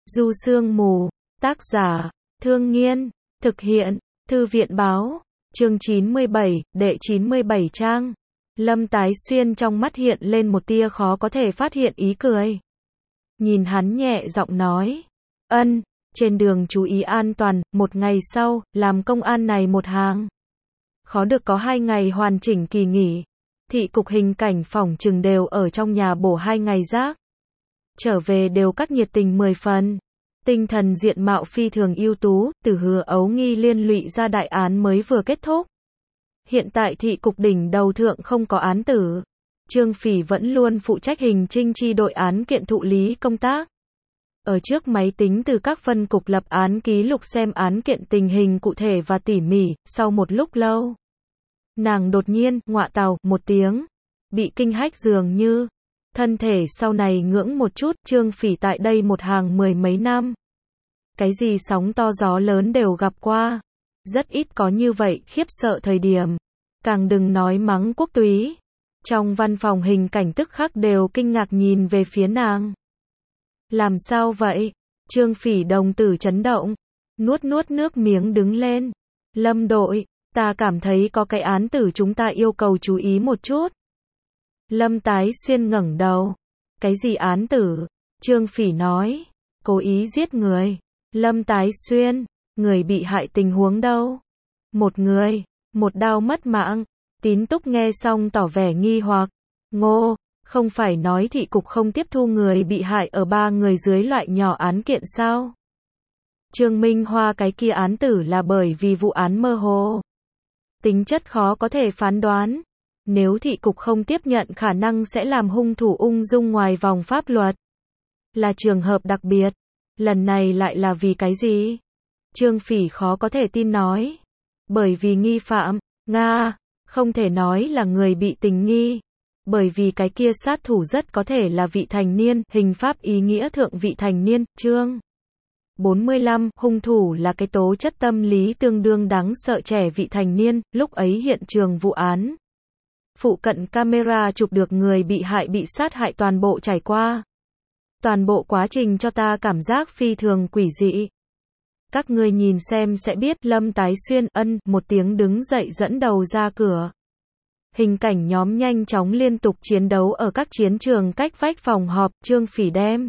Du Sương Mù, tác giả, Thương Nghiên, thực hiện, Thư viện báo, chương 97, đệ 97 trang. Lâm Tái Xuyên trong mắt hiện lên một tia khó có thể phát hiện ý cười. Nhìn hắn nhẹ giọng nói, trên đường chú ý an toàn, một ngày sau, làm công an này một hàng. Khó được có 2 ngày hoàn chỉnh kỳ nghỉ. Thị cục hình cảnh phỏng chừng đều ở trong nhà bổ 2 ngày rác. Trở về đều các nhiệt tình 10 phần. Tinh thần diện mạo phi thường ưu tú, từ Hứa Ấu Nghi liên lụy ra đại án mới vừa kết thúc. Hiện tại thị cục đỉnh đầu thượng không có án tử. Trương Phỉ vẫn luôn phụ trách hình trinh chi đội án kiện thụ lý công tác. Ở trước máy tính từ các phân cục lập án ký lục xem án kiện tình hình cụ thể và tỉ mỉ, sau một lúc lâu. Nàng đột nhiên, ngọa tào, một tiếng. Bị kinh hách dường như. Thân thể sau này ngưỡng một chút, Trương Phỉ tại đây một hàng 10 mấy năm. Cái gì sóng to gió lớn đều gặp qua. Rất ít có như vậy, khiếp sợ thời điểm. Càng đừng nói mắng quốc túy. Trong văn phòng hình cảnh tức khắc đều kinh ngạc nhìn về phía nàng. Làm sao vậy? Trương Phỉ đồng tử chấn động. Nuốt nước miếng đứng lên. Lâm đội, ta cảm thấy có cái án tử chúng ta yêu cầu chú ý một chút. Lâm Tái Xuyên ngẩng đầu. Cái gì án tử? Trương Phỉ nói. Cố ý giết người. Lâm Tái Xuyên. Người bị hại tình huống đâu? Một người. Một đao mất mạng. Tín Túc nghe xong tỏ vẻ nghi hoặc. Ngô, không phải nói thị cục không tiếp thu người bị hại ở 3 người dưới loại nhỏ án kiện sao? Trương Minh Hoa cái kia án tử là bởi vì vụ án mơ hồ. Tính chất khó có thể phán đoán. Nếu thị cục không tiếp nhận khả năng sẽ làm hung thủ ung dung ngoài vòng pháp luật. Là trường hợp đặc biệt. Lần này lại là vì cái gì? Trương Phỉ khó có thể tin nói. Bởi vì nghi phạm, Nga, không thể nói là người bị tình nghi. Bởi vì cái kia sát thủ rất có thể là vị thành niên, hình pháp ý nghĩa thượng vị thành niên, chương 45, hung thủ là cái tố chất tâm lý tương đương đáng sợ trẻ vị thành niên, lúc ấy hiện trường vụ án. Phụ cận camera chụp được người bị hại bị sát hại toàn bộ trải qua. Toàn bộ quá trình cho ta cảm giác phi thường quỷ dị. Các ngươi nhìn xem sẽ biết. Lâm Tái Xuyên một tiếng đứng dậy dẫn đầu ra cửa. Hình cảnh nhóm nhanh chóng liên tục chiến đấu ở các chiến trường cách vách phòng họp. Trương Phỉ đem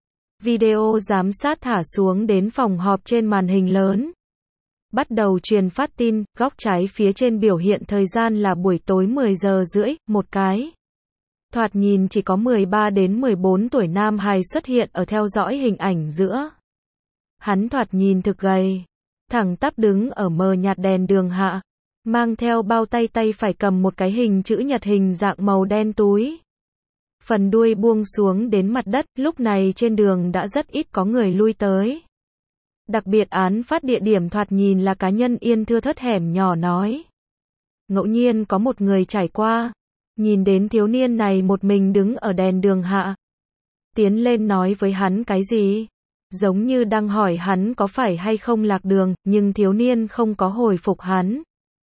video giám sát thả xuống đến phòng họp trên màn hình lớn. Bắt đầu truyền phát tin, góc trái phía trên biểu hiện thời gian là buổi tối 10 giờ rưỡi, một cái. Thoạt nhìn chỉ có 13 đến 14 tuổi nam hài xuất hiện ở theo dõi hình ảnh giữa. Hắn thoạt nhìn thực gầy, thẳng tắp đứng ở mờ nhạt đèn đường hạ, mang theo bao tay phải cầm một cái hình chữ nhật hình dạng màu đen túi. Phần đuôi buông xuống đến mặt đất, lúc này trên đường đã rất ít có người lui tới. Đặc biệt án phát địa điểm thoạt nhìn là cá nhân yên thưa thớt hẻm nhỏ nói. Ngẫu nhiên có một người trải qua, nhìn đến thiếu niên này một mình đứng ở đèn đường hạ. Tiến lên nói với hắn cái gì? Giống như đang hỏi hắn có phải hay không lạc đường, nhưng thiếu niên không có hồi phục hắn.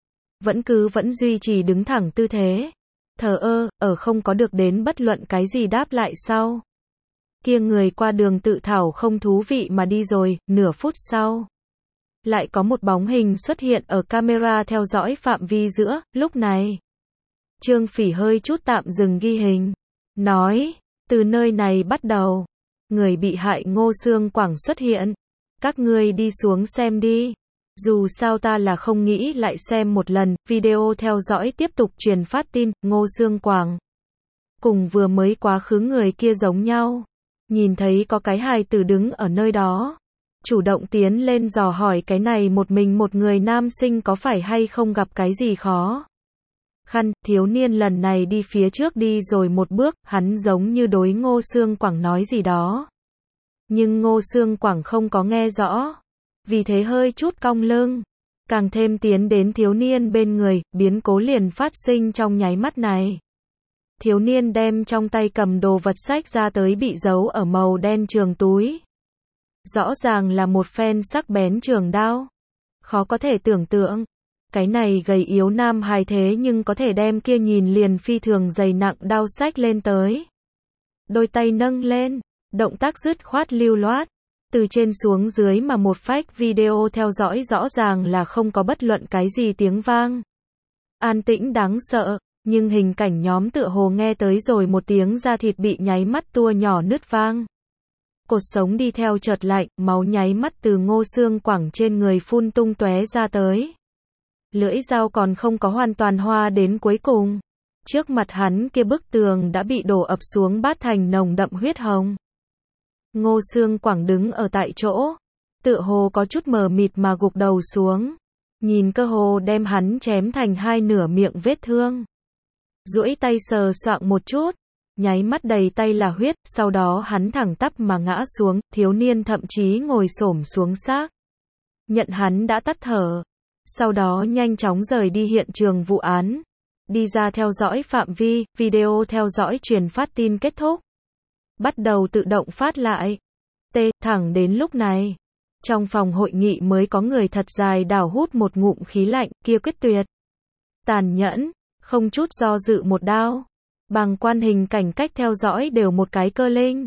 Vẫn duy trì đứng thẳng tư thế. Thờ ơ, không có được đến bất luận cái gì đáp lại sau. Kia người qua đường tự thảo không thú vị mà đi rồi, nửa phút sau. Lại có một bóng hình xuất hiện ở camera theo dõi phạm vi giữa, lúc này. Trương Phỉ hơi chút tạm dừng ghi hình. Nói, từ nơi này bắt đầu. Người bị hại Ngô Sương Quảng xuất hiện. Các ngươi đi xuống xem đi. Dù sao ta là không nghĩ lại xem một lần. Video theo dõi tiếp tục truyền phát tin. Ngô Sương Quảng cùng vừa mới quá khứ người kia giống nhau. Nhìn thấy có cái hài tử đứng ở nơi đó. Chủ động tiến lên dò hỏi cái này một người nam sinh có phải hay không gặp cái gì khó khăn. Thiếu niên lần này đi phía trước đi rồi một bước, hắn giống như đối Ngô Sương Quảng nói gì đó. Nhưng Ngô Sương Quảng không có nghe rõ. Vì thế hơi chút cong lưng. Càng thêm tiến đến thiếu niên bên người, biến cố liền phát sinh trong nháy mắt này. Thiếu niên đem trong tay cầm đồ vật sách ra tới bị giấu ở màu đen trường túi. Rõ ràng là một phen sắc bén trường đao. Khó có thể tưởng tượng. Cái này gầy yếu nam hài thế nhưng có thể đem kia nhìn liền phi thường dày nặng đao xách lên tới. Đôi tay nâng lên, động tác dứt khoát lưu loát. Từ trên xuống dưới mà một phách video theo dõi rõ ràng là không có bất luận cái gì tiếng vang. An tĩnh đáng sợ, nhưng hình cảnh nhóm tựa hồ nghe tới rồi một tiếng da thịt bị nháy mắt tua nhỏ nứt vang. Cột sống đi theo chợt lạnh, máu nháy mắt từ Ngô Xương Quảng trên người phun tung tóe ra tới. Lưỡi dao còn không có hoàn toàn hoa đến cuối cùng. Trước mặt hắn kia bức tường đã bị đổ ập xuống bát thành nồng đậm huyết hồng. Ngô Xương Quảng đứng ở tại chỗ, tựa hồ có chút mờ mịt mà gục đầu xuống. Nhìn cơ hồ đem hắn chém thành hai nửa miệng vết thương. Duỗi tay sờ soạng một chút, nháy mắt đầy tay là huyết, sau đó hắn thẳng tắp mà ngã xuống, thiếu niên thậm chí ngồi xổm xuống xác. Nhận hắn đã tắt thở. Sau đó nhanh chóng rời đi hiện trường vụ án. Đi ra theo dõi phạm vi, video theo dõi truyền phát tin kết thúc. Bắt đầu tự động phát lại. Thẳng đến lúc này, trong phòng hội nghị mới có người thật dài đảo hút một ngụm khí lạnh, kia quyết tuyệt. Tàn nhẫn, không chút do dự một đao. Bằng quan hình cảnh cách theo dõi đều một cái cơ linh.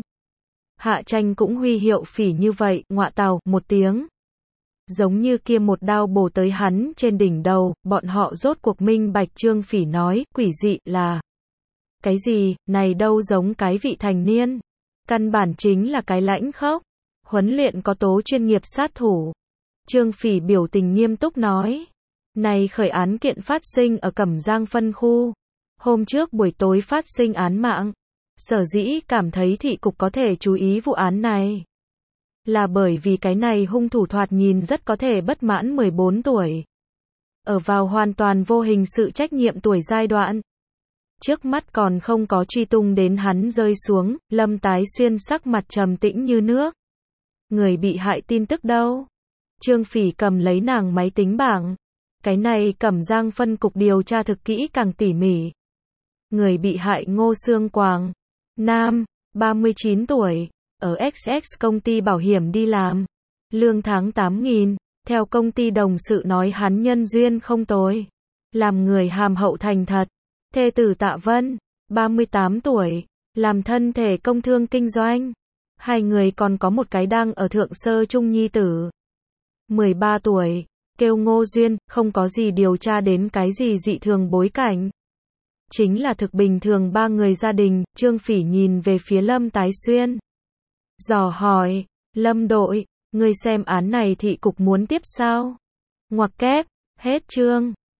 Hạ Tranh cũng huy hiệu phỉ như vậy, ngọa tào, một tiếng. Giống như kia một đao bổ tới hắn trên đỉnh đầu, bọn họ rốt cuộc minh bạch. Trương Phỉ nói, quỷ dị là cái gì, này đâu giống cái vị thành niên. Căn bản chính là cái lãnh khốc, huấn luyện có tố chuyên nghiệp sát thủ. Trương Phỉ biểu tình nghiêm túc nói. Này khởi án kiện phát sinh ở Cẩm Giang phân khu. Hôm trước buổi tối phát sinh án mạng. Sở dĩ cảm thấy thị cục có thể chú ý vụ án này. Là bởi vì cái này hung thủ thoạt nhìn rất có thể bất mãn 14 tuổi. Ở vào hoàn toàn vô hình sự trách nhiệm tuổi giai đoạn. Trước mắt còn không có truy tung đến hắn rơi xuống, Lâm Tái Xuyên sắc mặt trầm tĩnh như nước. Người bị hại tin tức đâu? Trương Phỉ cầm lấy nàng máy tính bảng. Cái này Cẩm Giang phân cục điều tra thực kỹ càng tỉ mỉ. Người bị hại Ngô Xương Quảng, nam, 39 tuổi, ở XX công ty bảo hiểm đi làm. Lương tháng 8.000, theo công ty đồng sự nói hắn nhân duyên không tồi. Làm người hàm hậu thành thật. Thê tử Tạ Vân, 38 tuổi, làm thân thể công thương kinh doanh. Hai người còn có một cái đang ở thượng sơ trung nhi tử. 13 tuổi, kêu Ngô Duyên, không có gì điều tra đến cái gì dị thường bối cảnh. Chính là thực bình thường ba người gia đình. Trương Phỉ nhìn về phía Lâm Tái Xuyên. Dò hỏi, Lâm đội, người xem án này thị cục muốn tiếp sao? Ngoặc kép, hết chương.